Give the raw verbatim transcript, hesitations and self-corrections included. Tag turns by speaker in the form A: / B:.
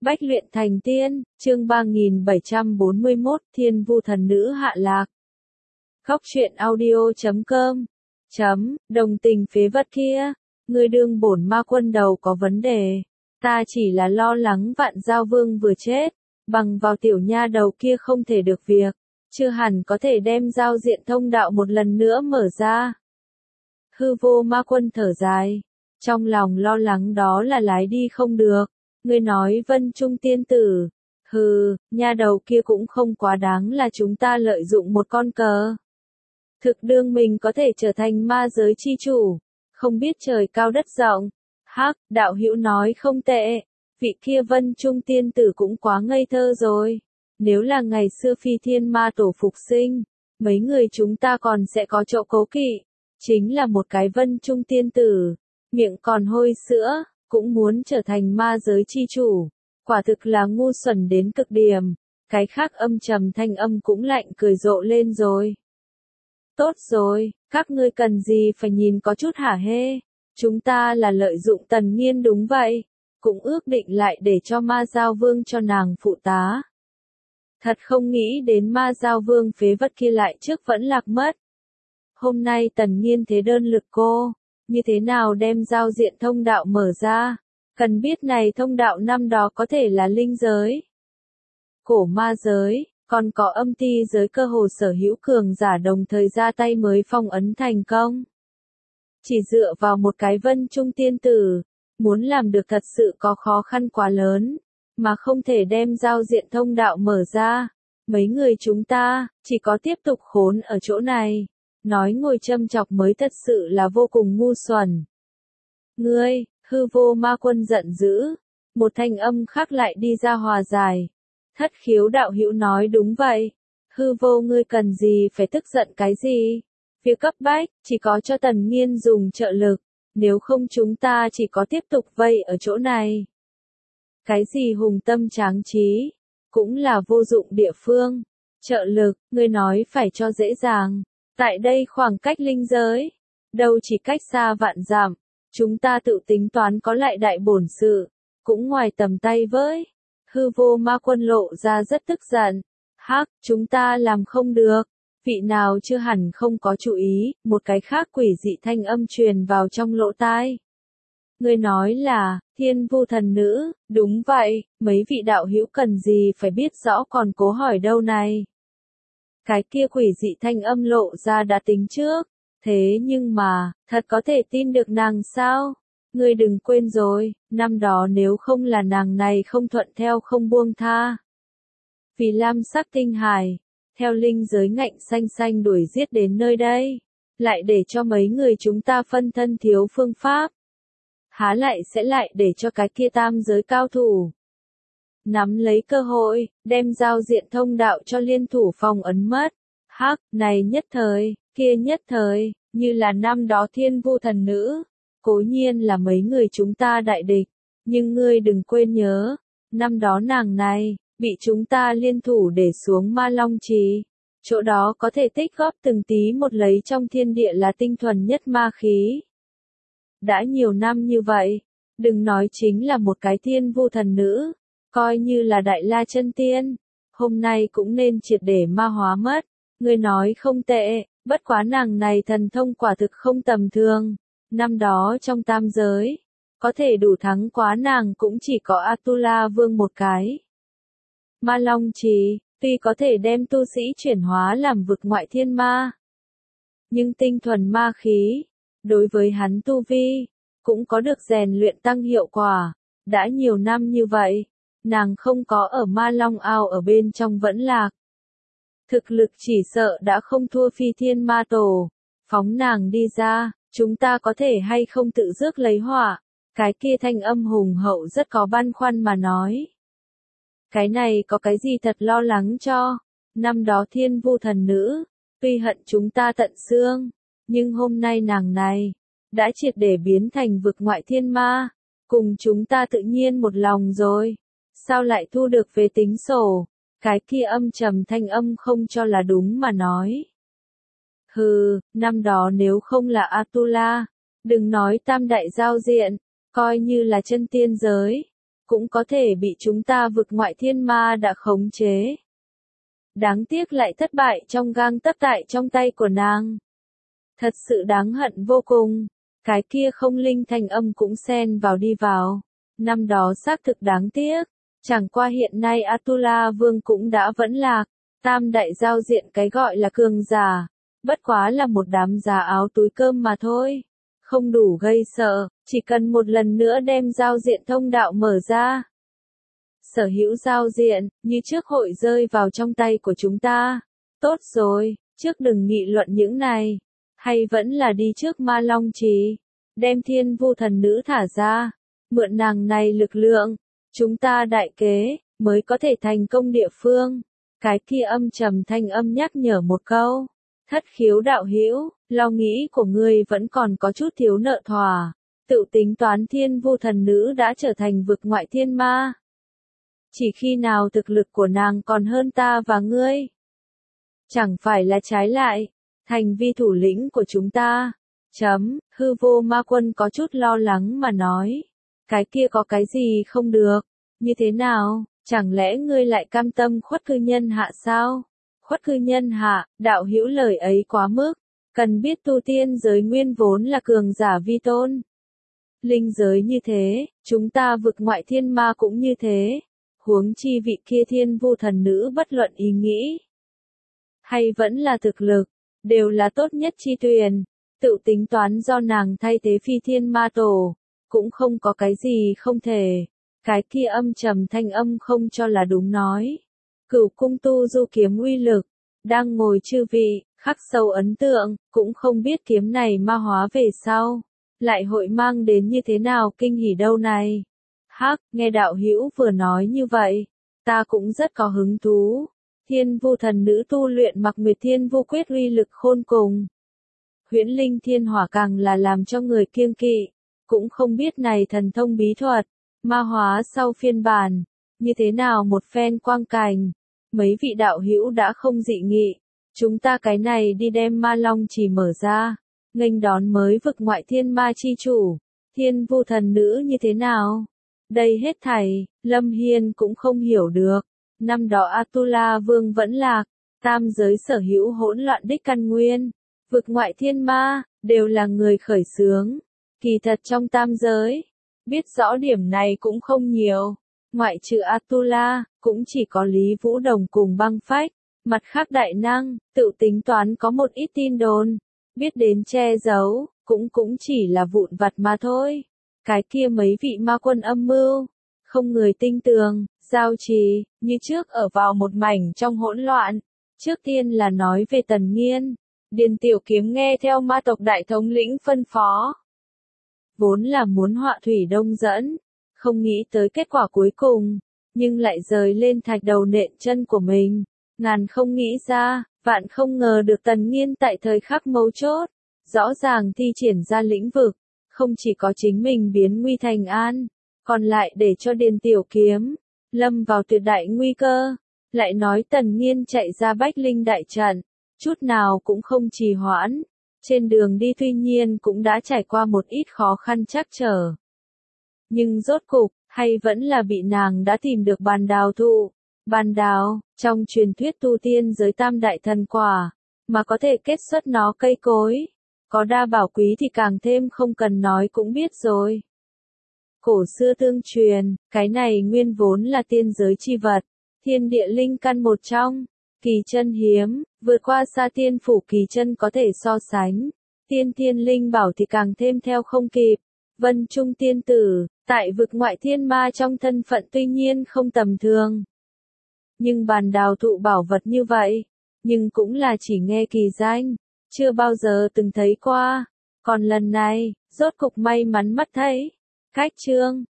A: Bách luyện thành tiên, chương ba nghìn bảy trăm bốn mươi mốt, Thiên Vu thần nữ hạ lạc. Góc truyện audio chấm com. Chấm, đồng tình phế vật kia, ngươi đương bổn ma quân đầu có vấn đề. Ta chỉ là lo lắng Vạn Giao Vương vừa chết, bằng vào tiểu nha đầu kia không thể được việc, chưa hẳn có thể đem giao diện thông đạo một lần nữa mở ra. Hư vô ma quân thở dài, trong lòng lo lắng đó là lái đi không được. Ngươi nói Vân Trung tiên tử, hừ, nha đầu kia cũng không quá đáng là chúng ta lợi dụng một con cờ. Thực đương mình có thể trở thành ma giới chi chủ, không biết trời cao đất rộng. Hắc, đạo hữu nói không tệ, vị kia Vân Trung tiên tử cũng quá ngây thơ rồi. Nếu là ngày xưa phi thiên ma tổ phục sinh, mấy người chúng ta còn sẽ có chỗ cố kỵ. Chính là một cái Vân Trung tiên tử, miệng còn hôi sữa, cũng muốn trở thành ma giới chi chủ, quả thực là ngu xuẩn đến cực điểm. Cái khác âm trầm thanh âm cũng lạnh cười rộ lên rồi. Tốt rồi, các ngươi cần gì phải nhìn có chút hả hê, chúng ta là lợi dụng Tần Nghiên đúng vậy, cũng ước định lại để cho ma giao vương cho nàng phụ tá. Thật không nghĩ đến ma giao vương phế vật kia lại trước vẫn lạc mất. Hôm nay Tần Nghiên thế đơn lực cô, như thế nào đem giao diện thông đạo mở ra, cần biết này thông đạo năm đó có thể là linh giới, cổ ma giới, còn có âm ti giới cơ hồ sở hữu cường giả đồng thời ra tay mới phong ấn thành công. Chỉ dựa vào một cái Vân Trung tiên tử, muốn làm được thật sự có khó khăn quá lớn, mà không thể đem giao diện thông đạo mở ra. Mấy người chúng ta, chỉ có tiếp tục khốn ở chỗ này. Nói ngồi châm chọc mới thật sự là vô cùng ngu xuẩn. Ngươi, hư vô ma quân giận dữ. Một thanh âm khác lại đi ra hòa giải. Thất khiếu đạo hữu nói đúng vậy. Hư vô ngươi cần gì phải tức giận cái gì? Việc cấp bách, chỉ có cho Tần Nghiên dùng trợ lực. Nếu không chúng ta chỉ có tiếp tục vây ở chỗ này. Cái gì hùng tâm tráng trí, cũng là vô dụng địa phương. Trợ lực, ngươi nói phải cho dễ dàng. Tại đây khoảng cách linh giới, đâu chỉ cách xa vạn dặm, chúng ta tự tính toán có lại đại bổn sự, cũng ngoài tầm tay với. Hư vô ma quân lộ ra rất tức giận. Hắc, chúng ta làm không được. Vị nào chưa hẳn không có chú ý, một cái khác quỷ dị thanh âm truyền vào trong lỗ tai. Người nói là, Thiên Vu thần nữ, đúng vậy, mấy vị đạo hữu cần gì phải biết rõ còn cố hỏi đâu này. Cái kia quỷ dị thanh âm lộ ra đã tính trước, thế nhưng mà, thật có thể tin được nàng sao? Ngươi đừng quên rồi, năm đó nếu không là nàng này không thuận theo không buông tha. Vì lam sắc tinh hài, theo linh giới ngạnh xanh xanh đuổi giết đến nơi đây, lại để cho mấy người chúng ta phân thân thiếu phương pháp. Há lại sẽ lại để cho cái kia tam giới cao thủ nắm lấy cơ hội, đem giao diện thông đạo cho liên thủ phong ấn mất. Hắc, này nhất thời, kia nhất thời, như là năm đó Thiên Vu thần nữ, cố nhiên là mấy người chúng ta đại địch, nhưng ngươi đừng quên nhớ, năm đó nàng này, bị chúng ta liên thủ để xuống Ma Long Trì, chỗ đó có thể tích góp từng tí một lấy trong thiên địa là tinh thuần nhất ma khí. Đã nhiều năm như vậy, đừng nói chính là một cái Thiên Vu thần nữ, coi như là Đại La chân tiên, hôm nay cũng nên triệt để ma hóa mất. Ngươi nói không tệ, bất quá nàng này thần thông quả thực không tầm thường. Năm đó trong tam giới, có thể đủ thắng quá nàng cũng chỉ có Atula Vương một cái. Ma Long Trì, tuy có thể đem tu sĩ chuyển hóa làm vực ngoại thiên ma, nhưng tinh thuần ma khí, đối với hắn tu vi, cũng có được rèn luyện tăng hiệu quả. Đã nhiều năm như vậy, nàng không có ở Ma Long ao ở bên trong vẫn lạc. Thực lực chỉ sợ đã không thua phi thiên ma tổ. Phóng nàng đi ra, chúng ta có thể hay không tự rước lấy họa. Cái kia thanh âm hùng hậu rất có băn khoăn mà nói. Cái này có cái gì thật lo lắng cho. Năm đó Thiên Vu thần nữ, tuy hận chúng ta tận xương, nhưng hôm nay nàng này, đã triệt để biến thành vực ngoại thiên ma. Cùng chúng ta tự nhiên một lòng rồi. Sao lại thu được về tính sổ? Cái kia âm trầm thanh âm không cho là đúng mà nói. Hừ, năm đó nếu không là Atula, đừng nói tam đại giao diện, coi như là chân tiên giới, cũng có thể bị chúng ta vực ngoại thiên ma đã khống chế. Đáng tiếc lại thất bại trong gang tấc tại trong tay của nàng. Thật sự đáng hận vô cùng. Cái kia không linh thanh âm cũng xen vào đi vào. Năm đó xác thực đáng tiếc. Chẳng qua hiện nay Atula Vương cũng đã vẫn lạc. Tam đại giao diện cái gọi là cường giả. Bất quá là một đám giá áo túi cơm mà thôi. Không đủ gây sợ. Chỉ cần một lần nữa đem giao diện thông đạo mở ra. Sở hữu giao diện, như trước hội rơi vào trong tay của chúng ta. Tốt rồi, trước đừng nghị luận những này. Hay vẫn là đi trước Ma Long Trì. Đem thiên vu thần nữ thả ra. Mượn nàng này lực lượng. Chúng ta đại kế, mới có thể thành công địa phương. Cái kia âm trầm thanh âm nhắc nhở một câu. Thất khiếu đạo hữu, lo nghĩ của ngươi vẫn còn có chút thiếu nợ thỏa. Tự tính toán thiên vu thần nữ đã trở thành vực ngoại thiên ma. Chỉ khi nào thực lực của nàng còn hơn ta và ngươi. Chẳng phải là trái lại, thành vi thủ lĩnh của chúng ta. Chấm, hư vô ma quân có chút lo lắng mà nói. Cái kia có cái gì không được, như thế nào, chẳng lẽ ngươi lại cam tâm khuất cư nhân hạ sao? Khuất cư nhân hạ, đạo hữu lời ấy quá mức, cần biết tu tiên giới nguyên vốn là cường giả vi tôn. Linh giới như thế, chúng ta vực ngoại thiên ma cũng như thế. Huống chi vị kia thiên vu thần nữ bất luận ý nghĩ. Hay vẫn là thực lực, đều là tốt nhất chi tuyển. Tự tính toán do nàng thay thế phi thiên ma tổ. Cũng không có cái gì không thể. Cái kia âm trầm thanh âm không cho là đúng nói. Cửu cung tu du kiếm uy lực. Đang ngồi chư vị, khắc sâu ấn tượng, cũng không biết kiếm này ma hóa về sau. Lại hội mang đến như thế nào kinh hỉ đâu này. Hắc, nghe đạo hữu vừa nói như vậy, ta cũng rất có hứng thú. Thiên vu thần nữ tu luyện mặc nguyệt thiên vu quyết uy lực khôn cùng. Huyễn linh thiên hỏa càng là làm cho người kiêng kỵ, cũng không biết này thần thông bí thuật, ma hóa sau phiên bản, như thế nào một phen quang cảnh. Mấy vị đạo hữu đã không dị nghị, chúng ta cái này đi đem Ma Long Trì mở ra, nghênh đón mới vực ngoại thiên ma chi chủ, thiên vu thần nữ như thế nào. Đây hết thảy, Lâm Hiên cũng không hiểu được. Năm đó Atula Vương vẫn lạc, tam giới sở hữu hỗn loạn đích căn nguyên, vực ngoại thiên ma, đều là người khởi xướng. Kỳ thật trong tam giới, biết rõ điểm này cũng không nhiều. Ngoại trừ Atula, cũng chỉ có Lý Vũ Đồng cùng Băng Phách. Mặt khác đại năng, tự tính toán có một ít tin đồn. Biết đến che giấu, cũng cũng chỉ là vụn vặt mà thôi. Cái kia mấy vị ma quân âm mưu, không người tinh tường, giao trì, như trước ở vào một mảnh trong hỗn loạn. Trước tiên là nói về Tần Nghiên, Điền Tiểu Kiếm nghe theo ma tộc đại thống lĩnh phân phó. Vốn là muốn họa thủy đông dẫn, không nghĩ tới kết quả cuối cùng, nhưng lại rời lên thạch đầu nện chân của mình. Ngàn không nghĩ ra, vạn không ngờ được Tần Nghiên tại thời khắc mấu chốt, rõ ràng thi triển ra lĩnh vực. Không chỉ có chính mình biến nguy thành an, còn lại để cho Điền Tiểu Kiếm lâm vào tuyệt đại nguy cơ. Lại nói Tần Nghiên chạy ra Bách Linh đại trận, chút nào cũng không trì hoãn. Trên đường đi tuy nhiên cũng đã trải qua một ít khó khăn trắc trở. Nhưng rốt cục, hay vẫn là bị nàng đã tìm được bàn đào thụ. Bàn đào, trong truyền thuyết tu tiên giới tam đại thần quả, mà có thể kết xuất nó cây cối. Có đa bảo quý thì càng thêm không cần nói cũng biết rồi. Cổ xưa tương truyền, cái này nguyên vốn là tiên giới chi vật, thiên địa linh căn một trong, kỳ chân hiếm, vượt qua xa tiên phủ kỳ chân có thể so sánh. Tiên thiên linh bảo thì càng thêm theo không kịp. Vân Trung tiên tử, tại vực ngoại thiên ma trong thân phận tuy nhiên không tầm thường. Nhưng bàn đào thụ bảo vật như vậy, nhưng cũng là chỉ nghe kỳ danh. Chưa bao giờ từng thấy qua, còn lần này, rốt cục may mắn mắt thấy. Cách chương